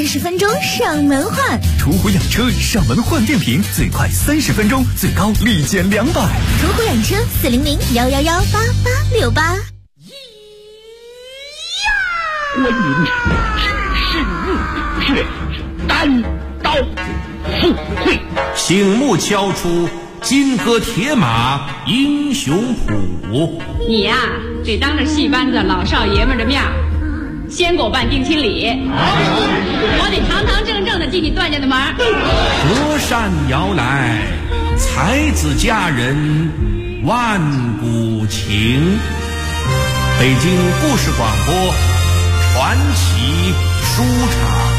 30分钟上门换。 途虎养车上门换电瓶最快30分钟，最高立减200。 途虎养车400-111-8868。 观音知是却单刀赴会， 醒目敲出金戈铁马英雄谱。 你呀，得当着戏班子老少爷们的面先给我办定亲礼，我得堂堂正正的进你段家的门。 隔山摇来，才子佳人万古情。北京故事广播传奇书场。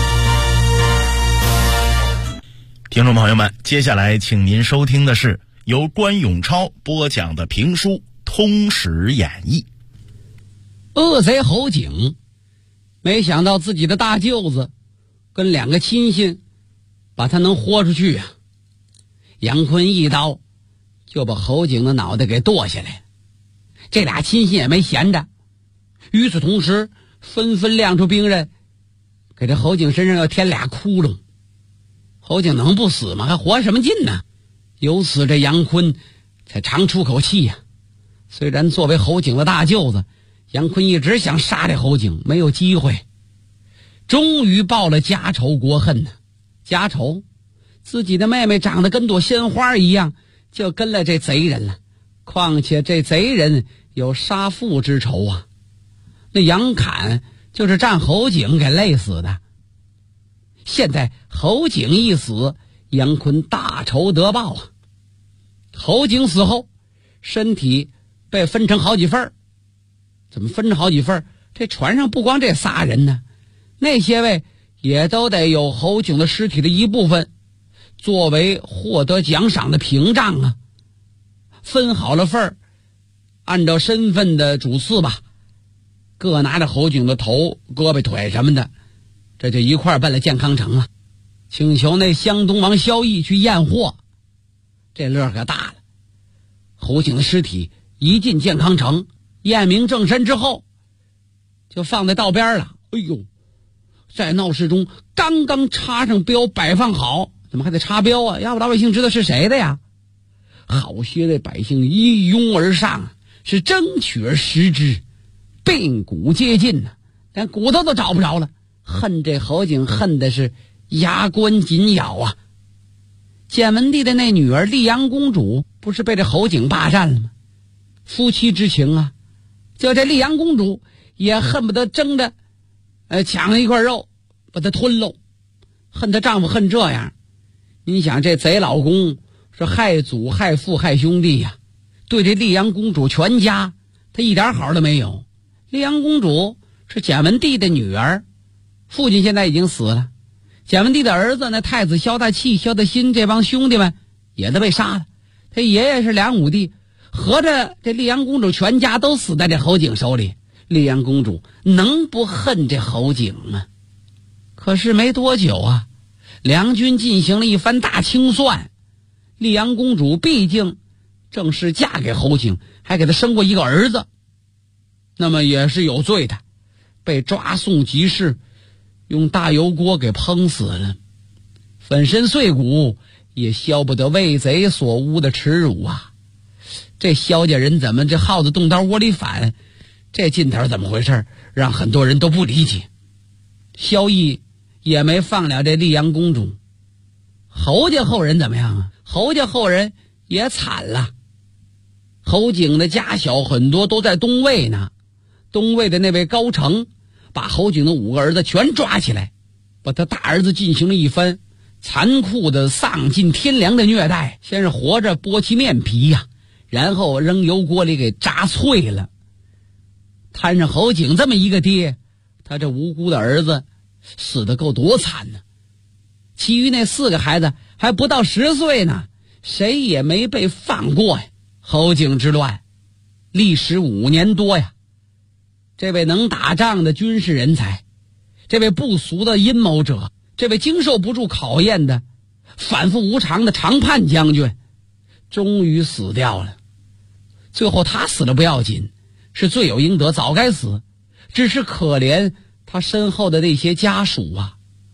听众朋友们，接下来请您收听的是由关永超播讲的评书《通史演义》。 恶贼侯景没想到自己的大舅子跟2个亲信把他能豁出去啊！杨坤一刀就把侯景的脑袋给剁下来。这俩亲信也没闲着，与此同时纷纷亮出兵刃，给这侯景身上要添俩窟窿。侯景能不死吗？还活什么劲呢？由此这杨坤才长出口气呀。虽然作为侯景的大舅子，杨坤一直想杀这侯景，没有机会。终于报了家仇国恨呢。家仇，自己的妹妹长得跟朵鲜花一样，就跟了这贼人了。况且这贼人有杀父之仇啊。那杨侃就是战侯景给累死的。现在侯景一死，杨坤大仇得报啊。侯景死后，身体被分成好几份。怎么分成好几份？这船上不光这仨人呢，那些位也都得有侯景的尸体的一部分，作为获得奖赏的屏障啊。分好了份，按照身份的主次吧，各拿着侯景的头、胳膊、腿什么的，这就一块奔了健康城了，请求那湘东王萧绎去验货。这乐可大了。侯景的尸体一进健康城，验明正身之后，就放在道边了。哎呦，在闹市中刚刚插上标摆放好，怎么还得插标啊？要不老百姓知道是谁的呀？好些的百姓一拥而上，是争取而食之，鬓骨皆尽呢，连骨头都找不着了。恨这侯景恨的是牙关紧咬啊。建文帝的那女儿丽阳公主不是被这侯景霸占了吗？夫妻之情啊，就这丽阳公主也恨不得争着抢了一块肉把她吞喽。恨她丈夫恨这样，你想这贼老公是害祖害父害兄弟呀，对这丽阳公主全家她一点好都没有。丽阳公主是建文帝的女儿，父亲现在已经死了，建文帝的儿子那太子萧大器、萧大新这帮兄弟们也都被杀了，他爷爷是梁武帝，合着这丽阳公主全家都死在这侯景手里。丽阳公主能不恨这侯景吗？可是没多久啊，梁军进行了一番大清算，丽阳公主毕竟正式嫁给侯景，还给他生过一个儿子，那么也是有罪的，被抓送集市，用大油锅给烹死了，粉身碎骨也消不得为贼所污的耻辱啊！这萧家人怎么这耗子动刀窝里反，这劲头怎么回事？让很多人都不理解。萧绎也没放了这丽阳公主。侯家后人怎么样啊？侯家后人也惨了。侯景的家小很多都在东魏呢，东魏的那位高澄把侯景的5个儿子全抓起来，把他大儿子进行了一番残酷的丧尽天良的虐待。先是活着剥其面皮呀，然后扔油锅里给炸脆了。摊上侯景这么一个爹，他这无辜的儿子死得够多惨呢。其余那4个孩子还不到10岁呢，谁也没被放过呀。侯景之乱历时5年多呀。这位能打仗的军事人才，这位不俗的阴谋者，这位经受不住考验的反复无常的长叛将军，终于死掉了。最后他死了不要紧，是罪有应得，早该死，只是可怜他身后的那些家属啊。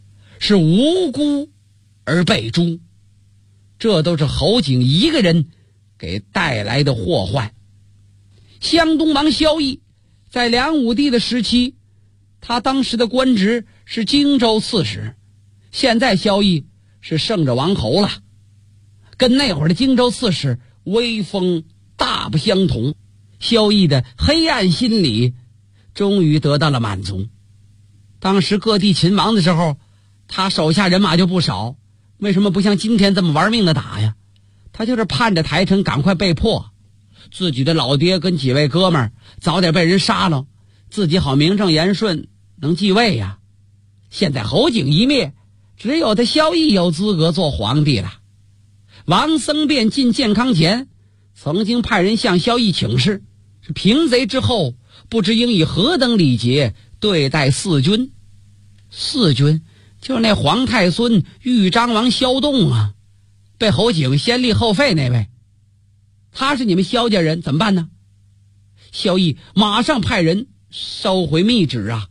是无辜而被诛，这都是侯景一个人给带来的祸患。湘东王萧绎在梁武帝的时期，他当时的官职是荆州刺史，现在萧绎是圣者王侯了，跟那会儿的荆州刺史威风大不相同。萧绎的黑暗心理终于得到了满足。当时各地秦王的时候，他手下人马就不少，为什么不像今天这么玩命的打呀？他就是盼着台城赶快被破，自己的老爹跟几位哥们儿早点被人杀了，自己好名正言顺能继位呀。现在侯景一灭，只有他萧绎有资格做皇帝了。王僧辩进建康前曾经派人向萧绎请示，是平贼之后不知应以何等礼节对待四君。四君就是那皇太孙豫章王萧栋啊，被侯景先立后废那位，他是你们萧家人，怎么办呢？萧绎马上派人收回密旨啊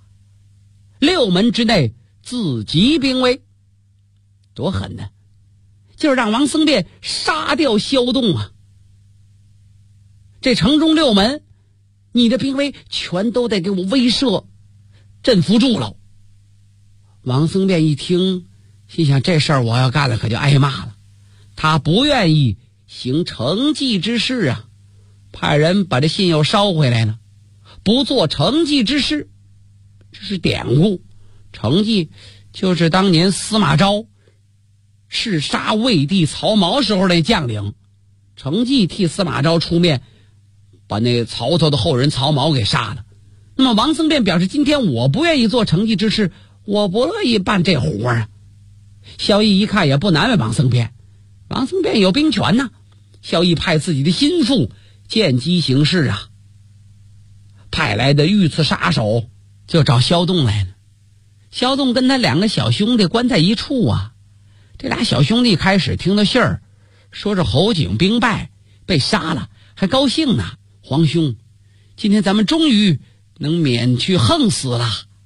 ，6门之内自击兵威。多狠呢，就是让王僧辩杀掉萧栋啊。这城中6门，你的兵威全都得给我威慑镇服住了。王僧辩一听，心想这事儿我要干了可就挨骂了，他不愿意行承继之事啊，派人把这信又捎回来了。不做承继之事，这是典故。承继就是当年司马昭弑杀魏帝曹髦时候那将领，承继替司马昭出面把那曹操的后人曹髦给杀了。那么王僧辩表示，今天我不愿意做承继之事，我不乐意办这活啊。萧绎一看也不难为王僧辩，王僧辩有兵权呐。萧绎派自己的心腹见机行事啊，派来的御赐杀手就找萧栋来了。萧栋跟他2个小兄弟关在一处啊，这俩小兄弟开始听到信儿，说是侯景兵败被杀了，还高兴呢。皇兄，今天咱们终于能免去横死了。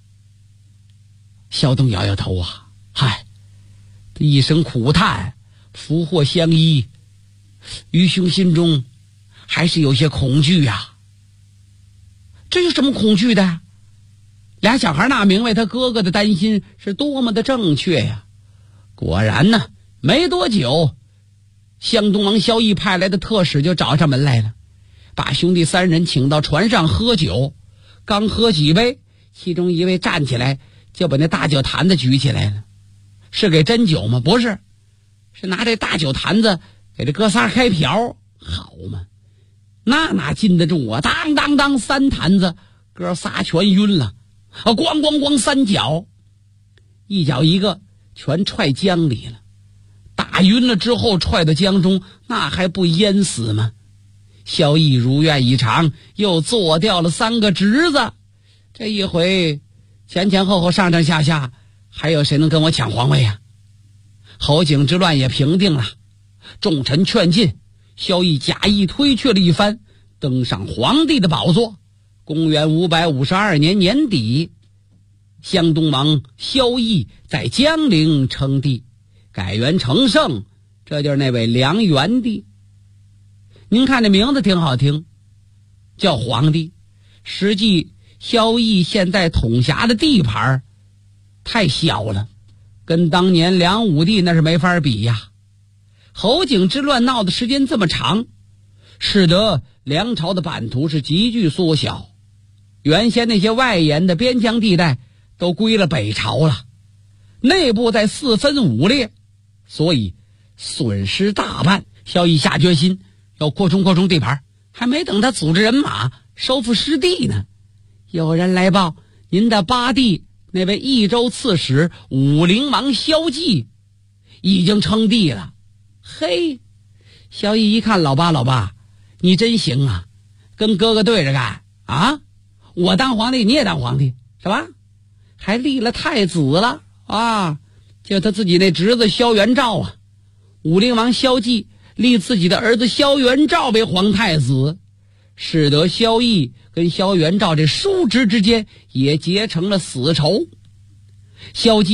萧栋摇摇头啊，嗨，一声苦叹，福祸相依，愚兄心中还是有些恐惧呀。这有什么恐惧的？俩小孩哪明白他哥哥的担心是多么的正确呀。果然呢，没多久，湘东王萧绎派来的特使就找上门来了，把兄弟3人请到船上喝酒。刚喝几杯，其中一位站起来就把那大酒坛子举起来了。是给斟酒吗？不是，是拿这大酒坛子给这哥仨开瓢。好嘛，那哪禁得住啊，当当当3坛子，哥仨全晕了，咣咣咣3脚，一脚一个全踹江里了。打晕了之后踹到江中，那还不淹死吗？萧绎如愿以偿，又做掉了3个侄子。这一回前前后后上上下下，还有谁能跟我抢皇位啊？侯景之乱也平定了，众臣劝进，萧绎假意推却了一番，登上皇帝的宝座。公元552年年底，湘东王萧绎在江陵称帝，改元成圣，这就是那位梁元帝。您看这名字挺好听，叫皇帝，实际萧绎现在统辖的地盘太小了，跟当年梁武帝那是没法比呀。侯景之乱闹的时间这么长，使得梁朝的版图是急剧缩小，原先那些外延的边疆地带都归了北朝了，内部在4分5裂，所以损失大半。萧绎下决心要扩充地盘，还没等他组织人马收复失地呢，有人来报，您的八弟那位益州刺史武陵王萧纪已经称帝了。嘿，萧绎一看，老八，你真行啊，跟哥哥对着干啊！我当皇帝，你也当皇帝，是吧？还立了太子了啊！就他自己那侄子萧元昭啊，武陵王萧纪立自己的儿子萧元昭为皇太子，使得萧绎跟萧元昭这叔侄之间也结成了死仇。萧纪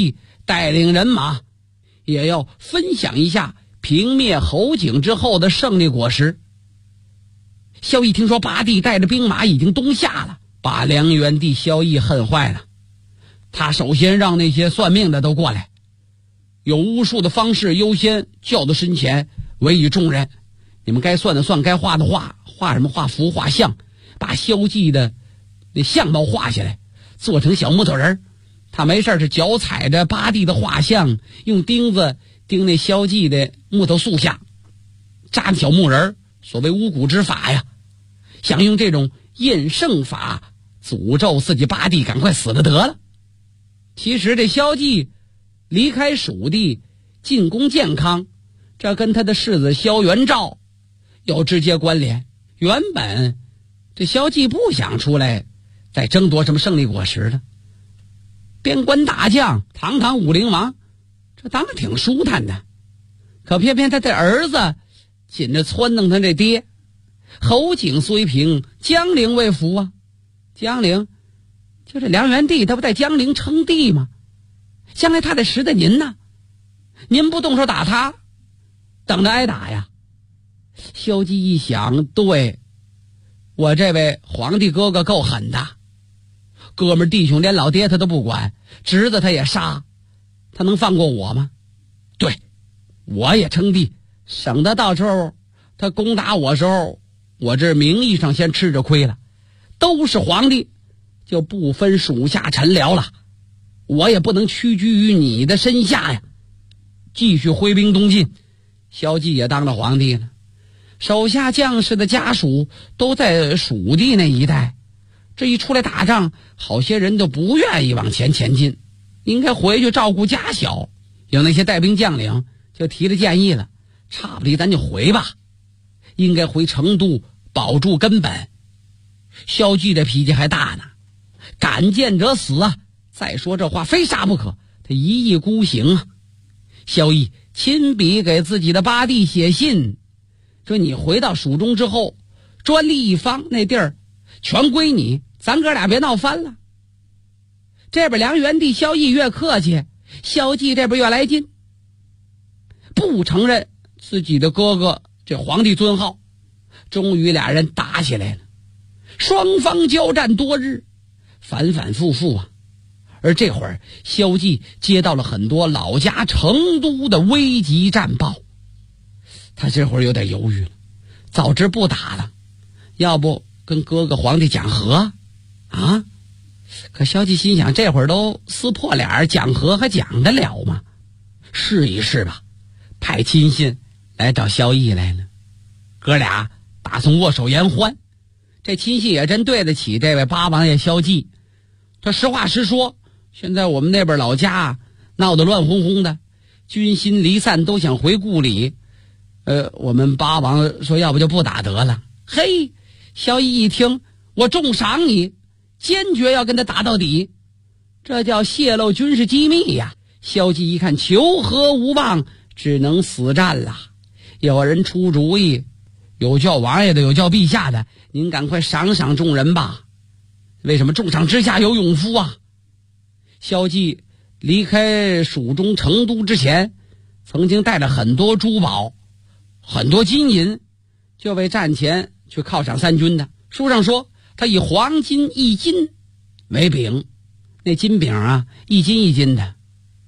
带领人马也要分享一下平灭侯景之后的胜利果实。萧绎听说八弟带着兵马已经东下了，把梁元帝萧绎恨坏了。他首先让那些算命的都过来，有巫术的方式优先叫到身前，委以重任。你们该算的算，该画的画，画什么画符画像，把萧绎的那相貌画下来，做成小木头人。他没事是脚踩着八弟的画像，用钉子钉那萧绎的木头塑像，扎的小木人，所谓巫蛊之法呀，想用这种验圣法诅咒自己八弟赶快死了得了。其实这萧绎离开蜀地进攻建康，这跟他的世子萧元昭有直接关联。原本这萧绎不想出来再争夺什么胜利果实的，边关大将堂堂武陵王，这当然挺舒坦的。可偏偏他的儿子紧着撺弄他这爹。侯景虽平，江陵未服啊。江陵就这梁元帝他不在江陵称帝吗？将来他得识得您呢，您不动手打他，等着挨打呀。萧绎一想，对，我这位皇帝哥哥够狠的，哥们弟兄连老爹他都不管，侄子他也杀，他能放过我吗？对，我也称帝，省得到时候他攻打我时候，我这名义上先吃着亏了。都是皇帝，就不分属下臣僚了，我也不能屈居于你的身下呀。继续挥兵东进，萧绎也当了皇帝了，手下将士的家属都在蜀地那一带，这一出来打仗，好些人都不愿意往前进，应该回去照顾家小。有那些带兵将领就提了建议了，差不离咱就回吧，应该回成都保住根本。萧绎这脾气还大呢，敢谏者死啊！再说这话非杀不可，他一意孤行啊。萧绎亲笔给自己的八弟写信，说你回到蜀中之后，专利一方那地儿全归你，咱哥俩别闹翻了。这边梁元帝萧绎越客气，萧绎这边越来劲，不承认自己的哥哥这皇帝尊号。终于俩人打起来了，双方交战多日，反反复复啊。而这会儿萧绎接到了很多老家成都的危急战报，他这会儿有点犹豫了，早知不打了，要不跟哥哥皇帝讲和啊？可萧绎心想，这会儿都撕破脸，讲和还讲得了吗？试一试吧，派亲信来找萧绎来了，哥俩打算握手言欢。这亲信也真对得起这位八王爷萧绎，他实话实说，现在我们那边老家闹得乱哄哄的，军心离散，都想回故里。我们八王说要不就不打得了。嘿，萧绎一听，我重赏你，坚决要跟他打到底，这叫泄露军事机密呀。萧绎一看求和无望，只能死战了。有人出主意，有叫王爷的，有叫陛下的，您赶快赏赏众人吧。为什么重赏之下有勇夫啊？萧绎离开蜀中成都之前，曾经带了很多珠宝，很多金银，就为战前去犒赏三军的。书上说他以黄金1斤为饼，那金饼啊1斤1斤的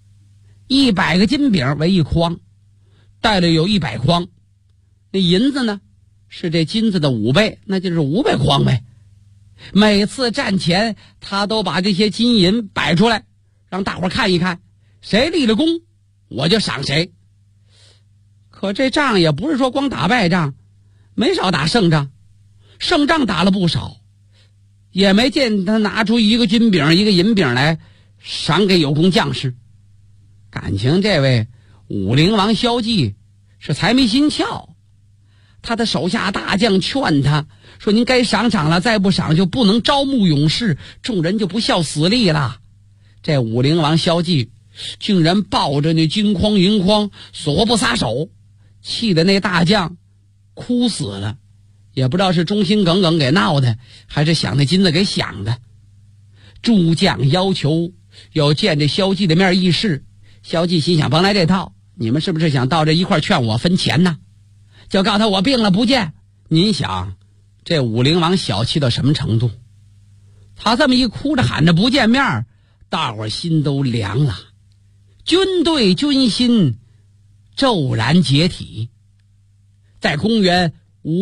，100个金饼为1筐，带了有100筐。那银子呢是这金子的5倍，那就是500筐呗。每次战前他都把这些金银摆出来，让大伙看一看，谁立了功我就赏谁。可这仗也不是说光打败仗，没少打胜仗，胜仗打了不少，也没见他拿出1个金饼1个银饼来赏给有功将士。感情这位武陵王萧绎是财迷心窍，他的手下大将劝他说，您该赏赏了，再不赏就不能招募勇士，众人就不效死力了。这武陵王萧绎竟然抱着那金筐银筐死活不撒手，气得那大将哭死了，也不知道是忠心耿耿给闹的，还是想那金子给想的。诸将要求要见这萧绎的面议事， 萧纪心想，甭来这套，你们是不是想到这一块劝我分钱呢？就告诉他我病了不见。您想这武陵王小气到什么程度？他这么一哭着喊着不见面，大伙心都凉了，军队军心骤然解体。在公元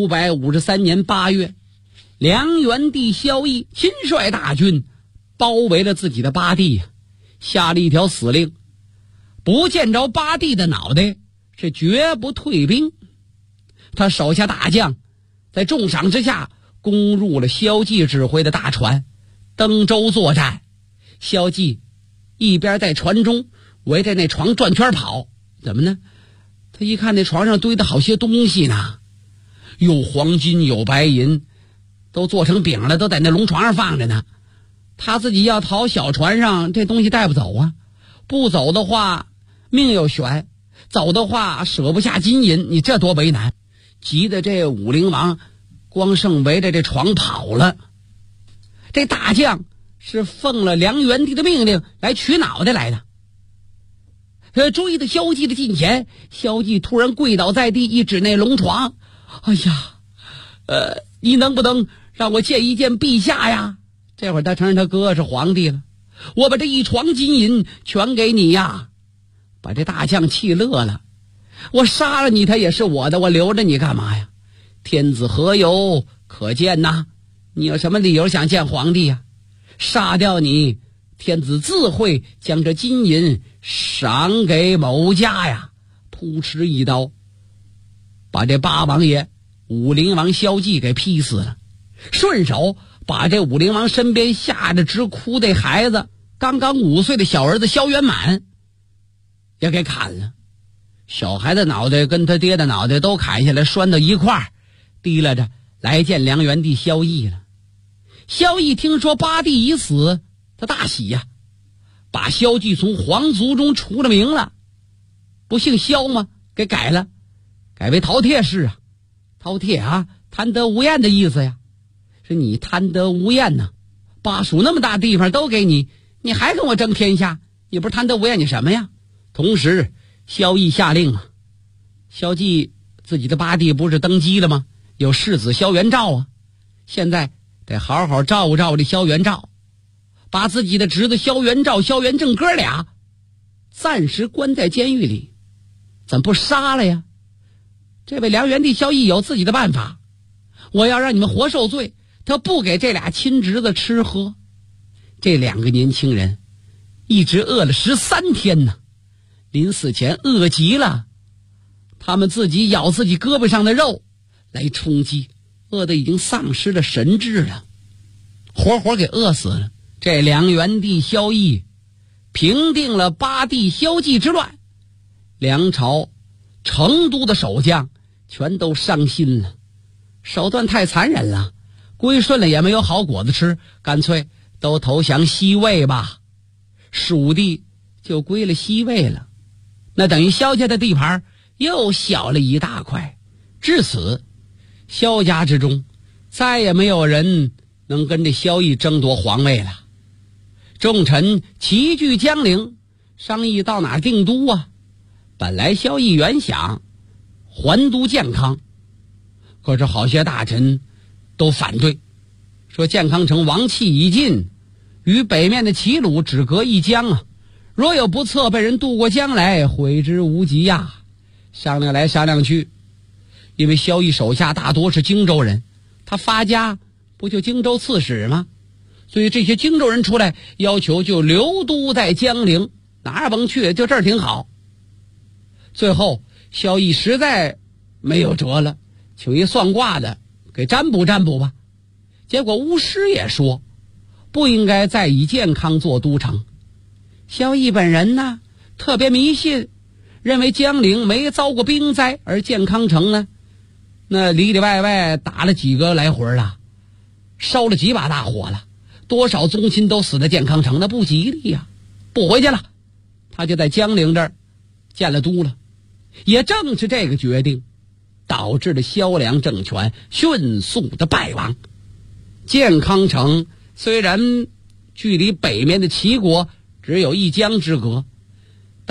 553年8月，梁元帝萧绎亲率大军包围了自己的八弟，下了一条死令，不见着八弟的脑袋是绝不退兵。他手下大将在重赏之下攻入了萧纪指挥的大船，登舟作战。萧纪一边在船中围着那床转圈跑，怎么呢？他一看那床上堆的好些东西呢，有黄金有白银，都做成饼了，都在那龙床上放着呢。他自己要逃小船上，这东西带不走啊，不走的话命又悬，走的话舍不下金银，你这多为难。急得这武陵王光剩围着这床跑了。这大将是奉了梁元帝的命令来取脑袋来的。追到萧纪的近前，萧纪突然跪倒在地，一指那龙床，哎呀，你能不能让我见一见陛下呀？这会儿他承认他哥是皇帝了，我把这一床金银全给你呀。把这大将气乐了，我杀了你他也是我的，我留着你干嘛呀？天子何由可见呐？你有什么理由想见皇帝呀？杀掉你，天子自会将这金银赏给某家呀。扑哧一刀把这八王爷武陵王萧纪给劈死了，顺手把这武陵王身边吓得直哭的孩子，刚刚5岁的小儿子萧元满也给砍了。小孩的脑袋跟他爹的脑袋都砍下来，拴到一块儿，提拉着来见梁元帝萧绎了。萧绎听说八弟已死，他大喜呀，把萧纪从皇族中除了名了，不姓萧吗？给改了，改为饕餮氏啊。饕餮啊，贪得无厌的意思呀，是你贪得无厌呢。巴蜀那么大地方都给你，你还跟我争天下？你不是贪得无厌你什么呀？同时萧绎下令啊，萧纪自己的八弟不是登基了吗？有世子萧元照啊，现在得好好照顾照顾这萧元照，把自己的侄子萧元照、萧元正哥俩暂时关在监狱里，怎么不杀了呀？这位梁元帝萧绎有自己的办法，我要让你们活受罪，他不给这俩亲侄子吃喝。这2个年轻人一直饿了13天呢，临死前饿极了，他们自己咬自己胳膊上的肉来充饥，饿得已经丧失了神智了，活活给饿死了。这梁元帝萧绎平定了八弟萧纪之乱，梁朝成都的守将全都伤心了，手段太残忍了，归顺了也没有好果子吃，干脆都投降西魏吧。蜀地就归了西魏了，那等于萧家的地盘又小了一大块。至此萧家之中再也没有人能跟这萧绎争夺皇位了。众臣齐聚江陵，商议到哪定都啊。本来萧绎原想还都建康，可是好些大臣都反对，说建康城王气已尽，与北面的齐鲁只隔一江啊，若有不测，被人渡过江来，悔之无及呀。商量来商量去，因为萧绎手下大多是荆州人，他发家不就荆州刺史吗？所以这些荆州人出来要求就留都在江陵，哪儿甭去，就这儿挺好。最后萧绎实在没有辙了，请一算卦的给占卜占卜吧。结果巫师也说不应该再以建康做都城。萧绎本人呢特别迷信，认为江陵没遭过兵灾，而建康城呢那里里外外打了几个来回了，烧了几把大火了，多少宗亲都死在建康城，那不吉利呀，不回去了。他就在江陵这儿建了都了。也正是这个决定导致了萧梁政权迅速的败亡。建康城虽然距离北面的齐国只有一江之隔，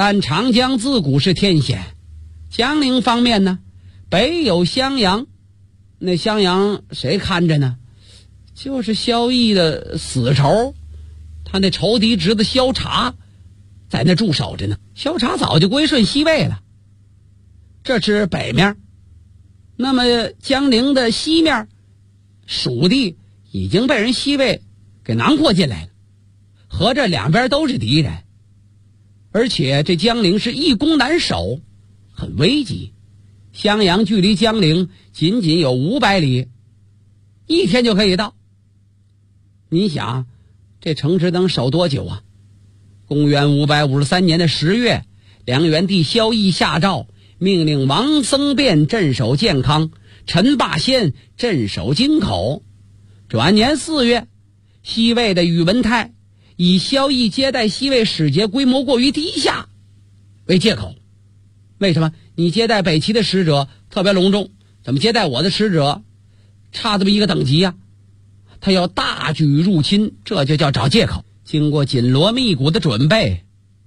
但长江自古是天险，江陵方面呢，北有襄阳，那襄阳谁看着呢？就是萧绎的死仇，他那仇敌侄子萧察在那驻守着呢。萧察早就归顺西魏了，这是北面。那么江陵的西面，蜀地已经被人西魏给囊括进来了，合着两边都是敌人，而且这江陵是易攻难守，很危急。襄阳距离江陵仅仅有500里，一天就可以到。你想这城池能守多久啊？公元553年的10月，梁元帝萧绎下诏，命令王僧辩镇守建康，陈霸先镇守京口。转年4月，西魏的宇文泰以萧绎接待西魏使节规模过于低下为借口。为什么？你接待北齐的使者特别隆重，怎么接待我的使者差这么一个等级啊？他要大举入侵，这就叫找借口。经过紧锣密鼓的准备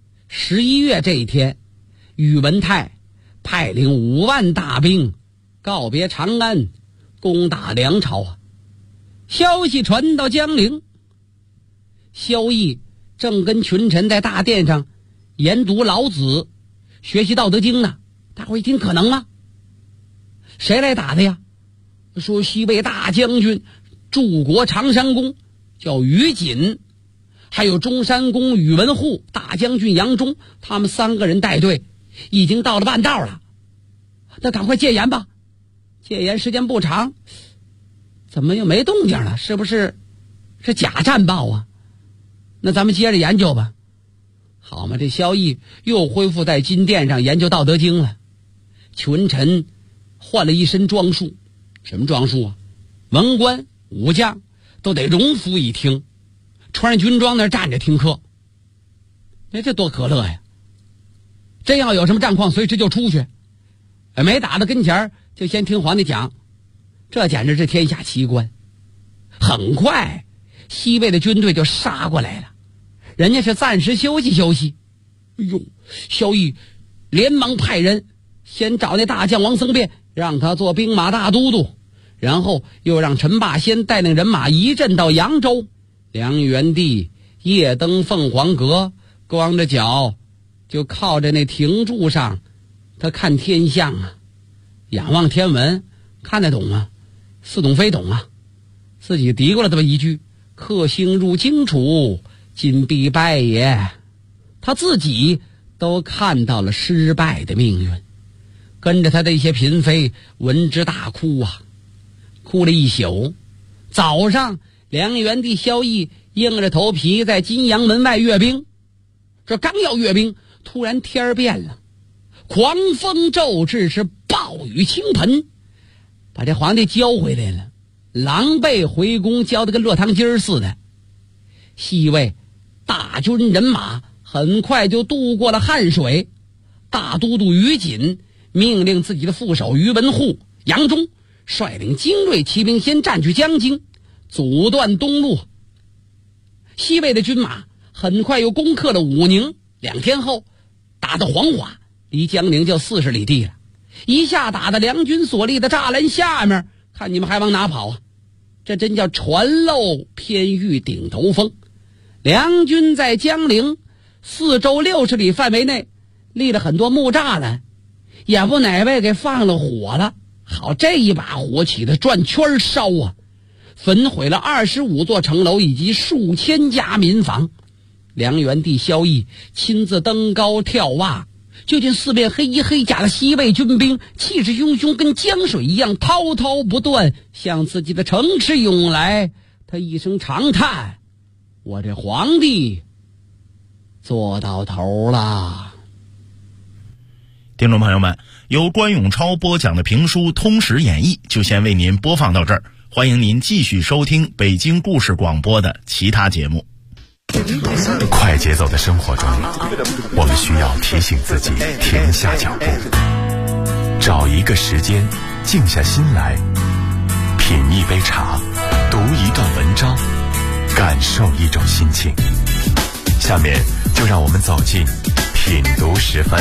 ，11月这一天，宇文泰派领5万大兵告别长安，攻打梁朝。消息传到江陵，萧绎正跟群臣在大殿上研读老子，学习道德经呢。大伙一听，可能吗？谁来打的呀？说西魏大将军柱国长山公叫于锦，还有中山公宇文护、大将军杨忠，他们3个人带队已经到了半道了。那赶快戒严吧，戒严时间不长，怎么又没动静了？是不是假战报啊？那咱们接着研究吧。好嘛，这萧绎又恢复在金殿上研究道德经了。群臣换了一身装束，什么装束啊？文官武将都得荣服一听，穿上军装那站着听课。这多可乐呀！真要有什么战况，随时就出去，没打到跟前就先听皇帝讲，这简直是天下奇观。很快西魏的军队就杀过来了，人家是暂时休息休息。哎呦，萧绎连忙派人先找那大将王僧辩，让他做兵马大都督，然后又让陈霸先带领人马一阵到扬州。梁元帝夜登凤凰阁，光着脚就靠在那亭柱上，他看天象啊，仰望天文，看得懂吗？似懂非懂啊，自己嘀咕了这么一句：克星入荆楚，今必败也。他自己都看到了失败的命运，跟着他的一些嫔妃闻之大哭啊，哭了一宿。早上梁元帝萧绎硬着头皮在金阳门外阅兵，这刚要阅兵，突然天儿变了，狂风骤至，是暴雨倾盆，把这皇帝交回来了，狼狈回宫，交得跟落汤鸡儿似的。西魏大军人马很快就渡过了汉水，大都督于锦命令自己的副手于文护、杨忠率领精锐骑兵先占据江津，阻断东路。西魏的军马很快又攻克了武宁，2天后打到黄华，离江陵就40里地了，一下打到梁军所立的栅栏下面，看你们还往哪跑啊？这真叫船漏偏遇顶头风。梁军在江陵4周60里范围内立了很多木栅栏，也不哪位给放了火了。好，这一把火起的转圈烧啊，焚毁了25座城楼以及数千家民房。梁元帝萧绎亲自登高跳蛙，就见四面黑衣黑甲的西魏军兵气势汹汹，跟江水一样滔滔不断向自己的城池涌来。他一声长叹：我这皇帝做到头了。 听众朋友们，由关永超播讲的评书《通史演义》就先为您播放到这儿，欢迎您继续收听北京故事广播的其他节目。 快节奏的生活中，我们需要提醒自己停下脚步，找一个时间静下心来，品一杯茶，读一段文章，感受一种心情。下面就让我们走进品读时分。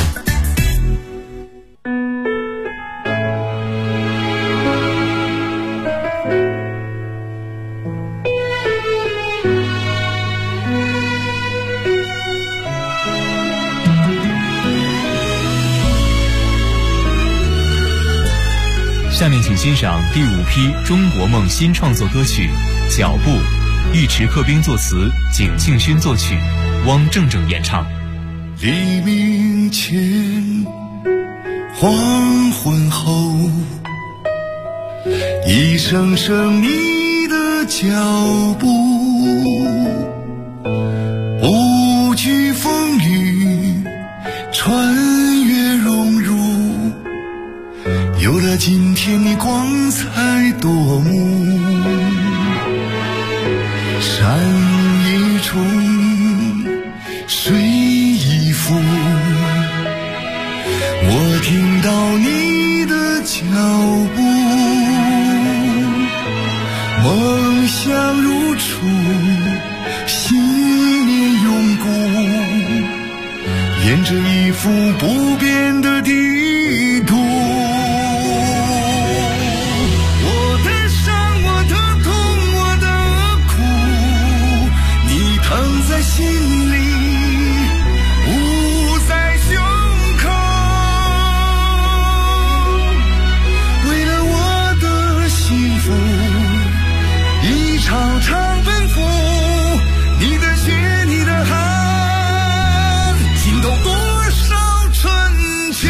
下面请欣赏第5批中国梦新创作歌曲《脚步》，尉迟克兵作词，景庆勋作曲，汪正正演唱。 黎明前，黄昏后，一声声你的脚步，不惧风雨，穿越荣辱，有了今天你光彩夺目。山一重，水一浮，我听到你的脚步，梦想如初，信念永固，沿着一幅不变的地图。心里捂在胸口，为了我的幸福，一场场奔赴，你的血，你的汗，浸透多少春秋。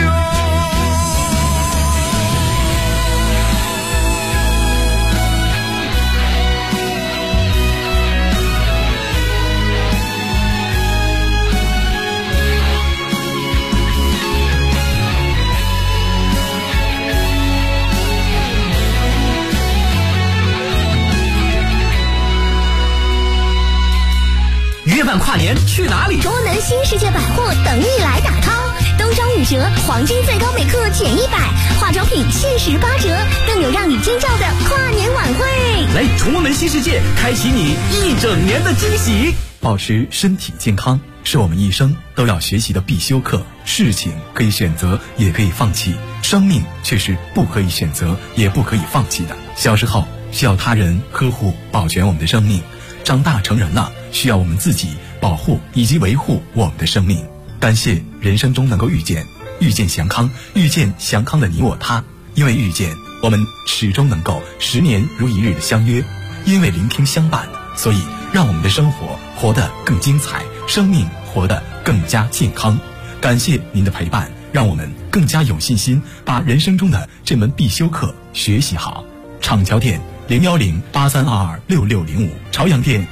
约伴跨年去哪里？ 卓能新世界百货等你来打 call， 冬装5折，黄金最高每克减100，化妆品限时8折，更有让你尖叫的跨年晚会。 来卓能新世界，开启你一整年的惊喜。 保持身体健康是我们一生都要学习的必修课。事情可以选择，也可以放弃，生命却是不可以选择，也不可以放弃的。小时候需要他人呵护保全我们的生命，长大成人了，需要我们自己保护以及维护我们的生命。感谢人生中能够遇见祥康，遇见祥康的你我他。因为遇见，我们始终能够10年如一日的相约；因为聆听相伴，所以让我们的生活活得更精彩，生命活得更加健康。感谢您的陪伴，让我们更加有信心把人生中的这门必修课学习好。厂桥店01083226605，朝阳店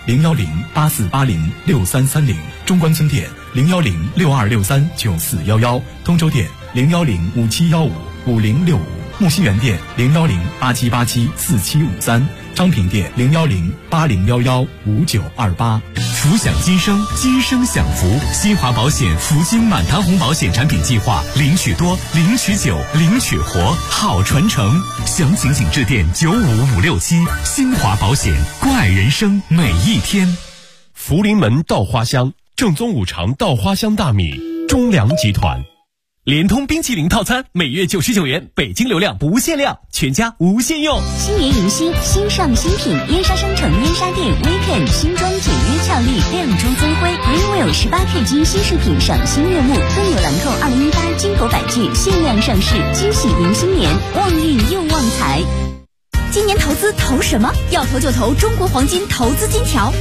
01084806330，中关村店01062639411，通州店01057155065，木樨园店01087874753，昌平店01080115928。 福享今生，今生享福。新华保险福金满堂红保险产品计划，领取多，领取久，领取活，好传承。详情请致电95567。新华保险，关爱人生每一天。 福临门稻花香，正宗五常稻花香大米，中粮集团。联通冰淇淋套餐每月99元，北京流量不限量，全家无限用。 新年迎新，新上新品，燕莎商城燕莎店 Weekend 新装简约俏丽，亮珠增辉 Greenwell 18K 金新饰品赏心悦目，更有兰蔻2018金狗百具限量上市，惊喜迎新年，旺运又旺财。今年投资投什么？要投就投中国黄金投资金条。